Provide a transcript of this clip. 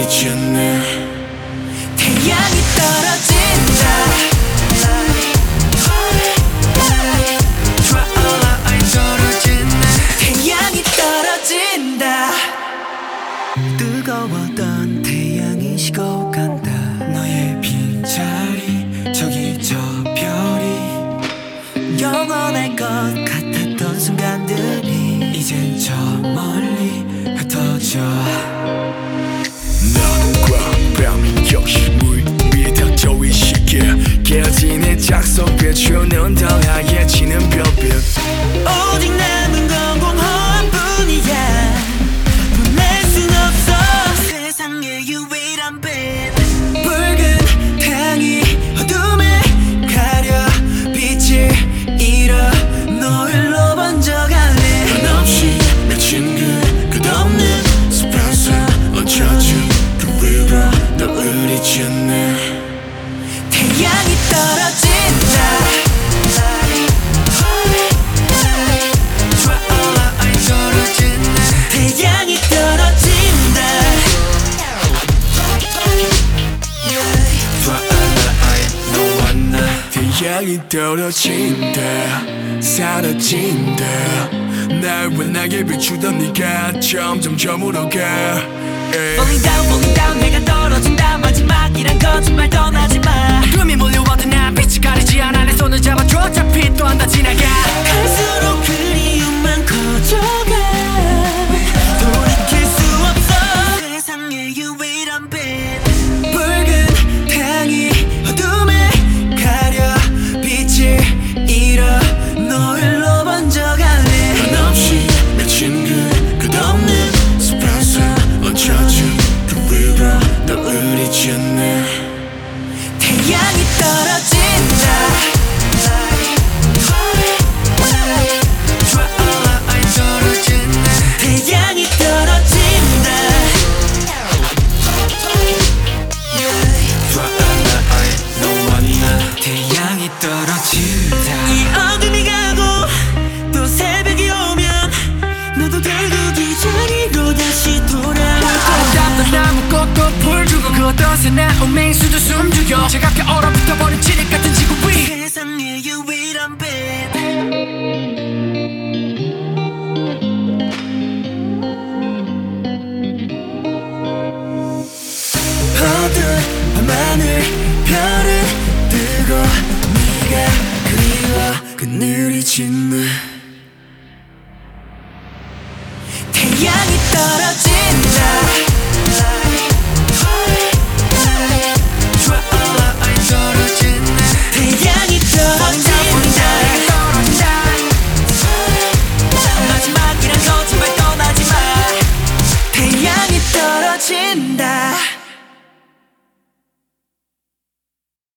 잊었네. 태양이 떨어진다. 태양이 떨어진다. 뜨거웠던 태양이 식어 간다. 너의 빈자리 저기 저 별이 영원할 것 같았던 순간들이 이젠 저 멀리 흩어져. 너는 광범위 역시 물 위에 닥쳐 이 시계 깨어진 작속 비추는 더 하얘지는 별빛. 오직 남은 건 공허함뿐이야. 보낼 순 없어 세상의 유일한 빛. 붉은 태양이 어둠에 가려 빛을 잃어 노을로 번져가네. 한없이 맺힌 그 끝없는 숲에서 얹혀진 그 위로 너를 잊었네. 태양이 떨어진다. 태양이 떨어진다. 너와 나 태양이 떨어진다. 사라진다. 날 원하게 비추던 네가 점점 저물어가. Falling down, falling down. 내가 떨어진다. 마지막이란 거짓말 떠나지마. 꿈이 몰려와도 난 빛이 가리지 않아. 내 손을 잡아줘. 어차피 또 한 번 지나가. 갈수록 그리움만 커져가. 돌이킬 수 없어 세상의 유일한 빛. 붉은 태양이 어둠에 가려 빛을 잃어 노을로 번져가네. 한없이 맺힌 그 끝없는 숲에서 얹혀진 그 위로 너를 잊었네. 태양이 떨어진다. 태양이 떨어진다. 너와 나 태양이 떨어진다. 이 어둠이 가고 또 새벽이 오면 너도 결국 이 자리로 다시 돌아올 거야. 아름답던 나무꽃도 불 주고 그 어떤 새나 맹수도 숨죽여 차갑게 얼어붙어버린 칠흑 같은 지구 위 세상의 유일한 빛. 어두운 밤하늘 별을 뜨고 네가 그리워 그